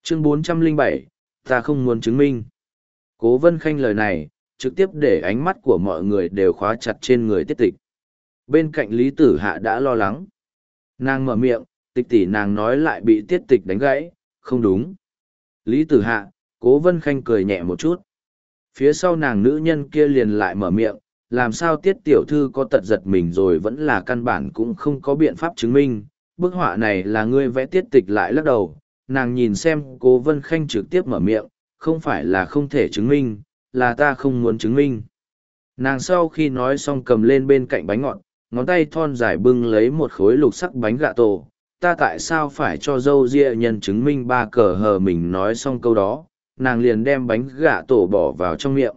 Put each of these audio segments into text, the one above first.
Chương 407, ta không muốn chứng minh. Cố Vân Khanh lời này, trực tiếp để ánh mắt của mọi người đều khóa chặt trên người Tiết Tịch. Bên cạnh Lý Tử Hạ đã lo lắng. Nàng mở miệng, Tịch tỷ nàng nói lại bị Tiết Tịch đánh gãy, không đúng. Lý Tử Hạ, Cố Vân Khanh cười nhẹ một chút. Phía sau nàng nữ nhân kia liền lại mở miệng, làm sao Tiết tiểu thư có tật giật mình rồi vẫn là căn bản cũng không có biện pháp chứng minh. Bức họa này là ngươi vẽ. Tiết Tịch lại lắc đầu, nàng nhìn xem Cố Vân Khanh trực tiếp mở miệng, không phải là không thể chứng minh, là ta không muốn chứng minh. Nàng sau khi nói xong cầm lên bên cạnh bánh ngọt, ngón tay thon dài bưng lấy một khối lục sắc bánh gạ tổ. Ta tại sao phải cho dâu ria nhân chứng minh ba cờ hờ? Mình nói xong câu đó, nàng liền đem bánh gạ tổ bỏ vào trong miệng.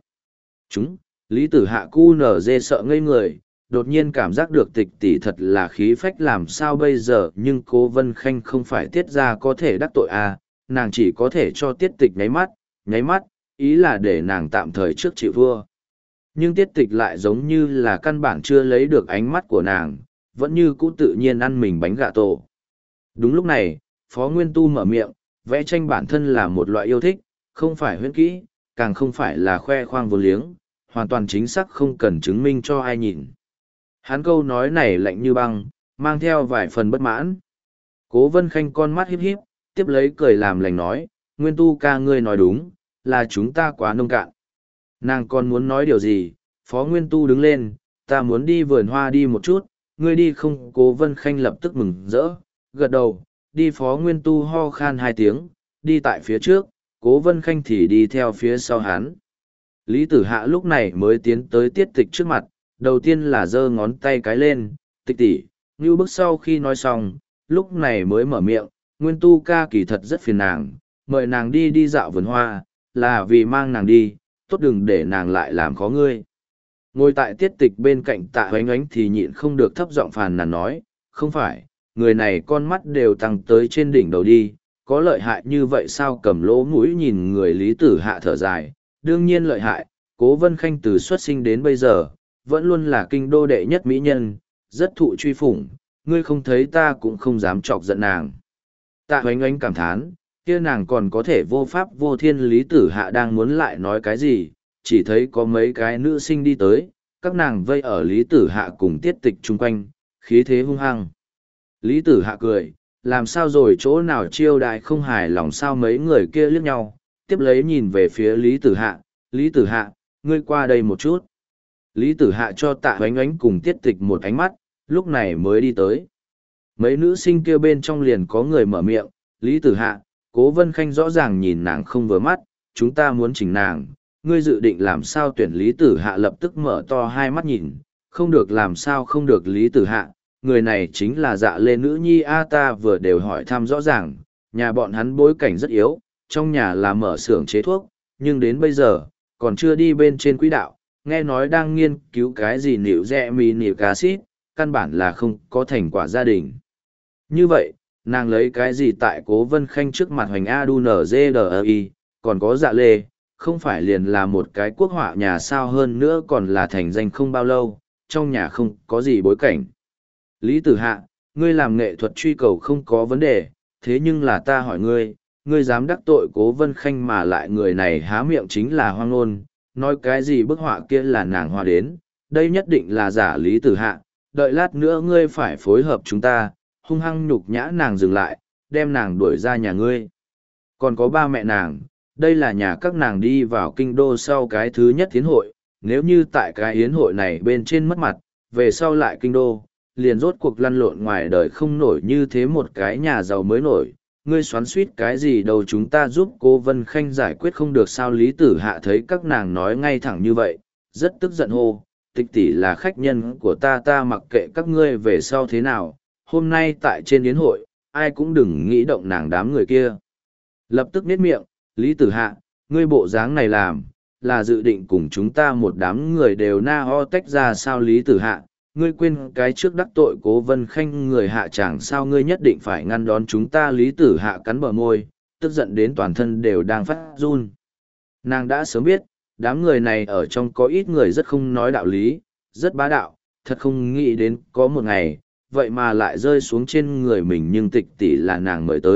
Lý Tử Hạ cu nở dê sợ ngây người, đột nhiên cảm giác được Tịch tỷ thật là khí phách, làm sao bây giờ? Nhưng Cố Vân Khanh không phải Tiết ra có thể đắc tội à, nàng chỉ có thể cho Tiết Tịch nháy mắt, ý là để nàng tạm thời trước chịu thua. Nhưng Tiết Tịch lại giống như là căn bản chưa lấy được ánh mắt của nàng, vẫn như cũ tự nhiên ăn mình bánh gạ tổ. Đúng lúc này, Phó Nguyên Tu mở miệng, vẽ tranh bản thân là một loại yêu thích, không phải huyễn kỹ, càng không phải là khoe khoang vô liếng, hoàn toàn chính xác không cần chứng minh cho ai nhìn. Hắn câu nói này lạnh như băng, mang theo vài phần bất mãn. Cố Vân Khanh con mắt híp híp, tiếp lấy cười làm lành nói, Nguyên Tu ca ngươi nói đúng, là chúng ta quá nông cạn. Nàng còn muốn nói điều gì, Phó Nguyên Tu đứng lên, ta muốn đi vườn hoa đi một chút, ngươi đi không? Cố Vân Khanh lập tức mừng rỡ, gật đầu, đi. Phó Nguyên Tu ho khan hai tiếng, đi tại phía trước, Cố Vân Khanh thì đi theo phía sau hắn. Lý Tử Hạ lúc này mới tiến tới Tiết Tịch trước mặt, đầu tiên là giơ ngón tay cái lên, Tịch tỷ. Ngưu Bức sau khi nói xong, lúc này mới mở miệng, Nguyên Tu ca kỳ thật rất phiền nàng, mời nàng đi dạo vườn hoa, là vì mang nàng đi, tốt đừng để nàng lại làm khó ngươi. Ngồi tại Tiết Tịch bên cạnh Tạ Hoánh Ánh thì nhịn không được thấp giọng phàn nàn nói, không phải, người này con mắt đều tăng tới trên đỉnh đầu đi, có lợi hại như vậy sao? Cầm lỗ mũi nhìn người. Lý Tử Hạ thở dài, đương nhiên lợi hại, Cố Vân Khanh từ xuất sinh đến bây giờ, vẫn luôn là kinh đô đệ nhất mỹ nhân, rất thụ truy phủng, ngươi không thấy ta cũng không dám chọc giận nàng. Tạ Hoánh Ánh cảm thán, kia nàng còn có thể vô pháp vô thiên. Lý Tử Hạ đang muốn lại nói cái gì, chỉ thấy có mấy cái nữ sinh đi tới, các nàng vây ở Lý Tử Hạ cùng Tiết Tịch chung quanh, khí thế hung hăng. Lý Tử Hạ cười, làm sao rồi, chỗ nào chiêu đại không hài lòng sao? Mấy người kia liếc nhau, tiếp lấy nhìn về phía Lý Tử Hạ, Lý Tử Hạ, ngươi qua đây một chút. Lý Tử Hạ cho Tạ Hoánh Ánh cùng Tiết Tịch một ánh mắt, lúc này mới đi tới. Mấy nữ sinh kia bên trong liền có người mở miệng, Lý Tử Hạ, Cố Vân Khanh rõ ràng nhìn nàng không vừa mắt, chúng ta muốn chỉnh nàng, ngươi dự định làm sao tuyển? Lý Tử Hạ lập tức mở to hai mắt nhìn, không được. Làm sao không được? Lý Tử Hạ, người này chính là Dạ Lê nữ nhi a, ta vừa đều hỏi thăm rõ ràng, nhà bọn hắn bối cảnh rất yếu, trong nhà là mở xưởng chế thuốc, nhưng đến bây giờ, còn chưa đi bên trên quỹ đạo, nghe nói đang nghiên cứu cái gì nịu rẽ mì nịu acid, căn bản là không có thành quả gia đình. Như vậy, nàng lấy cái gì tại Cố Vân Khanh trước mặt hoành ADUNZDI, còn có Dạ Lê, không phải liền là một cái quốc họa nhà sao? Hơn nữa còn là thành danh không bao lâu, trong nhà không có gì bối cảnh. Lý Tử Hạ, ngươi làm nghệ thuật truy cầu không có vấn đề, thế nhưng là ta hỏi ngươi, ngươi dám đắc tội Cố Vân Khanh mà lại người này há miệng chính là hoang ngôn, nói cái gì bức họa kia là nàng họa đến, đây nhất định là giả. Lý Tử Hạ, đợi lát nữa ngươi phải phối hợp chúng ta, hung hăng nhục nhã nàng, dừng lại, đem nàng đuổi ra nhà ngươi. Còn có ba mẹ nàng, đây là nhà các nàng đi vào kinh đô sau cái thứ nhất yến hội, nếu như tại cái yến hội này bên trên mất mặt, về sau lại kinh đô, liền rốt cuộc lăn lộn ngoài đời không nổi như thế một cái nhà giàu mới nổi. Ngươi xoắn suýt cái gì đâu, chúng ta giúp Cố Vân Khanh giải quyết không được sao? Lý Tử Hạ thấy các nàng nói ngay thẳng như vậy, rất tức giận hô, Tịch tỷ là khách nhân của ta, ta mặc kệ các ngươi về sau thế nào, hôm nay tại trên yến hội, ai cũng đừng nghĩ động nàng đám người kia. Lập tức niết miệng, Lý Tử Hạ, ngươi bộ dáng này làm, là dự định cùng chúng ta một đám người đều na ho tách ra sao? Lý Tử Hạ, ngươi quên cái trước đắc tội Cố Vân Khanh người hạ chẳng sao? Ngươi nhất định phải ngăn đón chúng ta. Lý Tử Hạ cắn bờ môi, tức giận đến toàn thân đều đang phát run. Nàng đã sớm biết, đám người này ở trong có ít người rất không nói đạo lý, rất bá đạo, thật không nghĩ đến có một ngày, vậy mà lại rơi xuống trên người mình. Nhưng Tịch tỷ là nàng mời tới,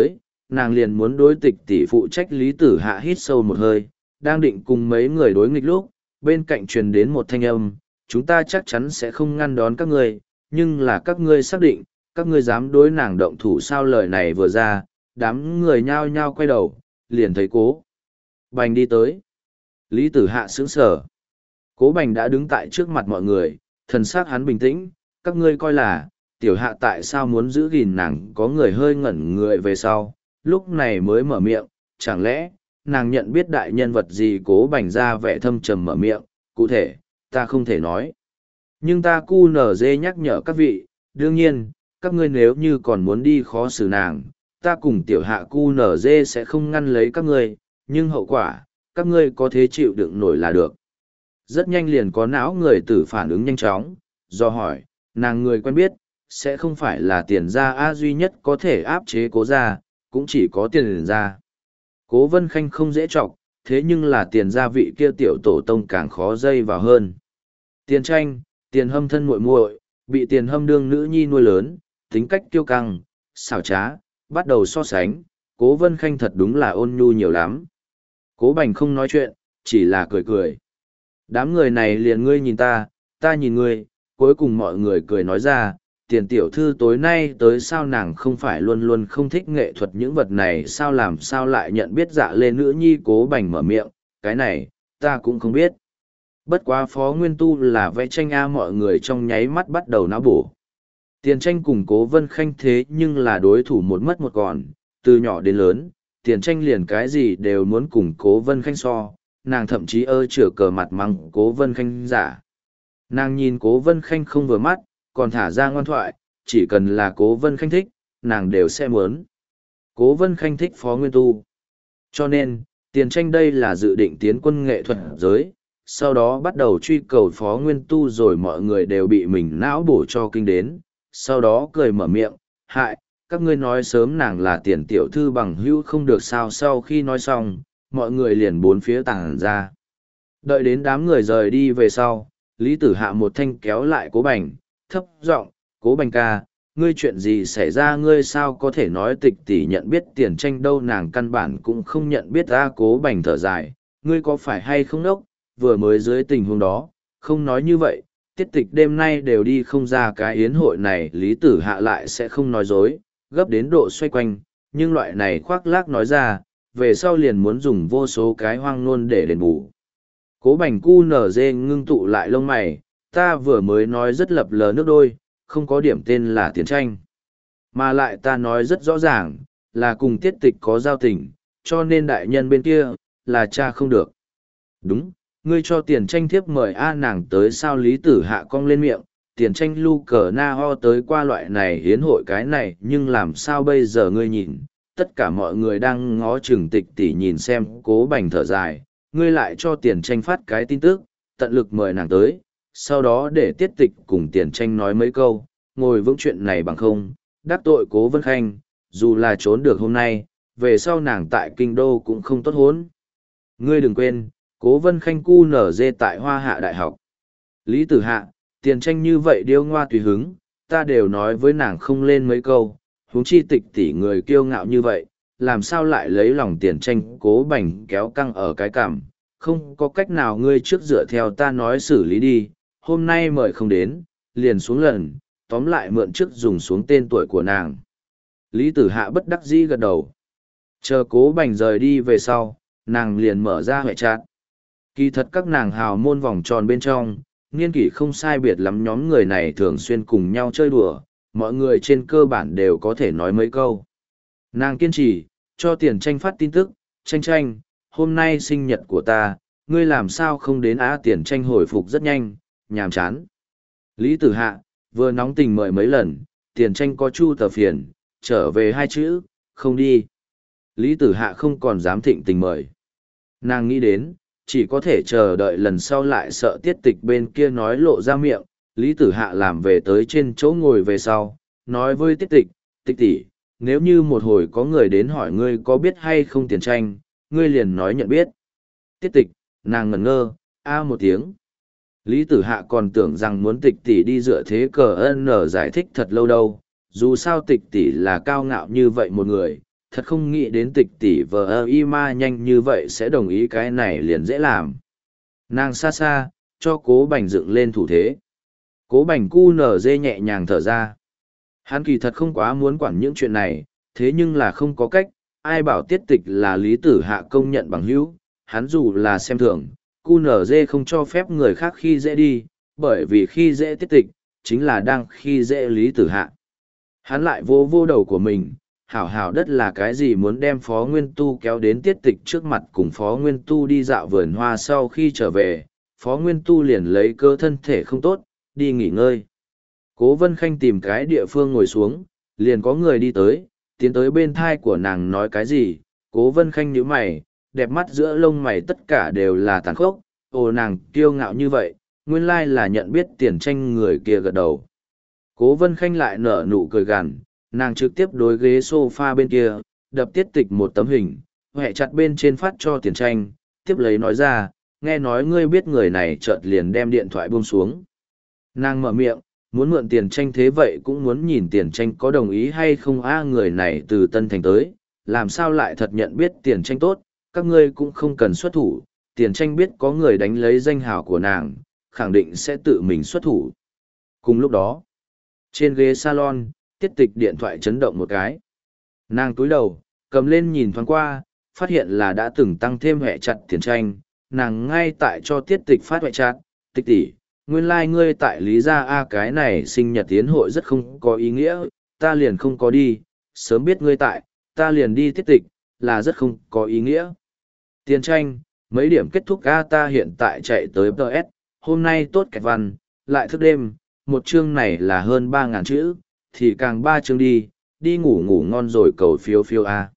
nàng liền muốn đối tịch tỷ phụ trách. Lý Tử Hạ hít sâu một hơi, đang định cùng mấy người đối nghịch lúc, bên cạnh truyền đến một thanh âm, chúng ta chắc chắn sẽ không ngăn đón các ngươi, nhưng là các ngươi xác định, các ngươi dám đối nàng động thủ sao? Lời này vừa ra, đám người nhao nhao quay đầu, liền thấy Cố Bành đi tới. Lý Tử Hạ sững sờ. Cố Bành đã đứng tại trước mặt mọi người, thần sắc hắn bình tĩnh, các ngươi coi là, tiểu hạ tại sao muốn giữ gìn nàng? Có người hơi ngẩn người về sau, lúc này mới mở miệng, chẳng lẽ, nàng nhận biết đại nhân vật gì? Cố Bành ra vẻ thâm trầm mở miệng, cụ thể, ta không thể nói. Nhưng ta QNZ nhắc nhở các vị, đương nhiên, các ngươi nếu như còn muốn đi khó xử nàng, ta cùng tiểu hạ QNZ sẽ không ngăn lấy các ngươi, nhưng hậu quả, các ngươi có thế chịu đựng nổi là được. Rất nhanh liền có não người tử phản ứng nhanh chóng, do hỏi, nàng người quen biết, sẽ không phải là Tiền gia A? Duy nhất có thể áp chế Cố gia, cũng chỉ có Tiền gia. Cố Vân Khanh không dễ chọc, thế nhưng là Tiền gia vị kia tiểu tổ tông càng khó dây vào hơn. Tiền Tranh, Tiền Hâm thân muội muội, bị Tiền Hâm đương nữ nhi nuôi lớn, tính cách kiêu căng, xảo trá, bắt đầu so sánh, Cố Vân Khanh thật đúng là ôn nhu nhiều lắm. Cố Bành không nói chuyện, chỉ là cười cười. Đám người này liền ngươi nhìn ta, ta nhìn ngươi, cuối cùng mọi người cười nói ra, Tiền tiểu thư tối nay tới sao? Nàng không phải luôn luôn không thích nghệ thuật những vật này sao? Làm sao lại nhận biết Dạ Lê nữ nhi? Cố Bành mở miệng, cái này, ta cũng không biết. Bất quá Phó Nguyên Tu là vẽ tranh A. Mọi người trong nháy mắt bắt đầu não bổ. Tiền Tranh cùng Cố Vân Khanh thế nhưng là đối thủ một mất một còn, từ nhỏ đến lớn, Tiền Tranh liền cái gì đều muốn cùng Cố Vân Khanh so, nàng thậm chí chửa cờ mặt mắng Cố Vân Khanh giả. Nàng nhìn Cố Vân Khanh không vừa mắt, còn thả ra ngoan thoại, chỉ cần là Cố Vân Khanh thích, nàng đều sẽ muốn. Cố Vân Khanh thích Phó Nguyên Tu. Cho nên, Tiền Tranh đây là dự định tiến quân nghệ thuật giới, sau đó bắt đầu truy cầu Phó Nguyên Tu, rồi mọi người đều bị mình não bổ cho kinh đến, sau đó cười mở miệng, hại, các ngươi nói sớm nàng là Tiền tiểu thư bằng hữu không được sao? Sau khi nói xong, mọi người liền bốn phía tàng ra. Đợi đến đám người rời đi về sau, Lý Tử Hạ một thanh kéo lại Cố Bành, thấp giọng, Cố Bành ca, ngươi chuyện gì xảy ra? Ngươi sao có thể nói tịch tỷ nhận biết Tiền Tranh đâu? Nàng căn bản cũng không nhận biết ta. Cố Bành thở dài, ngươi có phải hay không đốc? Vừa mới dưới tình huống đó, không nói như vậy, tiết tịch đêm nay đều đi không ra cái yến hội này. Lý Tử Hạ lại sẽ không nói dối, gấp đến độ xoay quanh, nhưng loại này khoác lác nói ra, về sau liền muốn dùng vô số cái hoang ngôn để đền bù. Cố Bành QNZ ngưng tụ lại lông mày, ta vừa mới nói rất lập lờ nước đôi, không có điểm tên là Tiền Tranh. Mà lại ta nói rất rõ ràng, là cùng tiết tịch có giao tình, cho nên đại nhân bên kia, là cha không được. Đúng, ngươi cho Tiền Tranh thiếp mời A nàng tới sao? Lý Tử Hạ cong lên miệng, Tiền Tranh lu cờ na ho tới qua loại này hiến hội cái này, nhưng làm sao bây giờ? Ngươi nhìn, tất cả mọi người đang ngó chừng tịch tỷ nhìn xem. Cố Bành thở dài, ngươi lại cho Tiền Tranh phát cái tin tức, tận lực mời nàng tới, sau đó để tiết tịch cùng Tiền Tranh nói mấy câu, ngồi vững chuyện này bằng không, đắc tội Cố Vân Khanh, dù là trốn được hôm nay, về sau nàng tại kinh đô cũng không tốt hốn. Ngươi đừng quên, Cố Vân Khanh QNZ tại Hoa Hạ Đại học. Lý Tử Hạ, Tiền Tranh như vậy điêu ngoa tùy hứng, ta đều nói với nàng không lên mấy câu, huống chi tịch tỷ người kiêu ngạo như vậy, làm sao lại lấy lòng Tiền Tranh? Cố Bành kéo căng ở cái cằm, không có cách nào, ngươi trước dựa theo ta nói xử lý đi, hôm nay mời không đến, liền xuống lần, tóm lại mượn trước dùng xuống tên tuổi của nàng. Lý Tử Hạ bất đắc dĩ gật đầu. Chờ Cố Bành rời đi về sau, nàng liền mở ra hệ chat. Kỳ thật các nàng hào môn vòng tròn bên trong, niên kỷ không sai biệt lắm, nhóm người này thường xuyên cùng nhau chơi đùa, mọi người trên cơ bản đều có thể nói mấy câu. Nàng kiên trì, cho Tiền Tranh phát tin tức, Tranh Tranh, hôm nay sinh nhật của ta, ngươi làm sao không đến á? Tiền Tranh hồi phục rất nhanh, nhàm chán. Lý Tử Hạ, vừa nóng tình mời mấy lần, Tiền Tranh có chu tờ phiền, trở về hai chữ, không đi. Lý Tử Hạ không còn dám thịnh tình mời. Nàng nghĩ đến, chỉ có thể chờ đợi lần sau, lại sợ tiết tịch bên kia nói lộ ra miệng. Lý Tử Hạ làm về tới trên chỗ ngồi về sau, nói với tiết tịch, tịch tỷ, nếu như một hồi có người đến hỏi ngươi có biết hay không Tiền Tranh, ngươi liền nói nhận biết. Tiết tịch, nàng ngẩn ngơ, a một tiếng. Lý Tử Hạ còn tưởng rằng muốn tịch tỷ đi dựa thế cờ ân giải thích thật lâu đâu, dù sao tịch tỷ là cao ngạo như vậy một người, thật không nghĩ đến tịch tỷ vờ y ma nhanh như vậy sẽ đồng ý cái này liền dễ làm. Nàng xa xa, cho cố bành dựng lên thủ thế. Cố bành cu nở dê nhẹ nhàng thở ra. Hắn kỳ thật không quá muốn quản những chuyện này, thế nhưng là không có cách, ai bảo tiết tịch là lý tử hạ công nhận bằng hữu, hắn dù là xem thường, cu nở dê không cho phép người khác khi dễ đi, bởi vì khi dễ tiết tịch, chính là đang khi dễ lý tử hạ. Hắn lại vô vô đầu của mình, hảo hảo đất là cái gì muốn đem Phó Nguyên Tu kéo đến tiết tịch trước mặt cùng Phó Nguyên Tu đi dạo vườn hoa sau khi trở về, Phó Nguyên Tu liền lấy cơ thân thể không tốt, đi nghỉ ngơi. Cố Vân Khanh tìm cái địa phương ngồi xuống, liền có người đi tới, tiến tới bên thai của nàng nói cái gì, Cố Vân Khanh nhíu mày, đẹp mắt giữa lông mày tất cả đều là tàn khốc, ồ nàng kiêu ngạo như vậy, nguyên lai là nhận biết Tiền Tranh người kia gật đầu. Cố Vân Khanh lại nở nụ cười gằn, nàng trực tiếp đối ghế sofa bên kia, đập tiết tịch một tấm hình, hẹ chặt bên trên phát cho Tiền Tranh, tiếp lấy nói ra, nghe nói ngươi biết người này chợt liền đem điện thoại buông xuống. Nàng mở miệng, muốn mượn Tiền Tranh thế vậy cũng muốn nhìn Tiền Tranh có đồng ý hay không người này từ Tân Thành tới, làm sao lại thật nhận biết Tiền Tranh tốt, các ngươi cũng không cần xuất thủ, Tiền Tranh biết có người đánh lấy danh hào của nàng, khẳng định sẽ tự mình xuất thủ. Cùng lúc đó, trên ghế salon, tiết tịch điện thoại chấn động một cái. Nàng túi đầu, cầm lên nhìn thoáng qua, phát hiện là đã từng tăng thêm hệ chặt Tiền Tranh, nàng ngay tại cho tiết tịch phát hệ chặt, tịch tỷ, nguyên lai ngươi tại Lý Gia A cái này sinh nhật tiến hội rất không có ý nghĩa, ta liền không có đi, sớm biết ngươi tại, ta liền đi tiết tịch, là rất không có ý nghĩa. Tiền Tranh, mấy điểm kết thúc A ta hiện tại chạy tới PS, hôm nay tốt kẹt văn, lại thức đêm, một chương này là hơn 3.000 chữ, thì càng 3 chương đi, đi ngủ ngủ ngon rồi cầu phiếu phiếu A.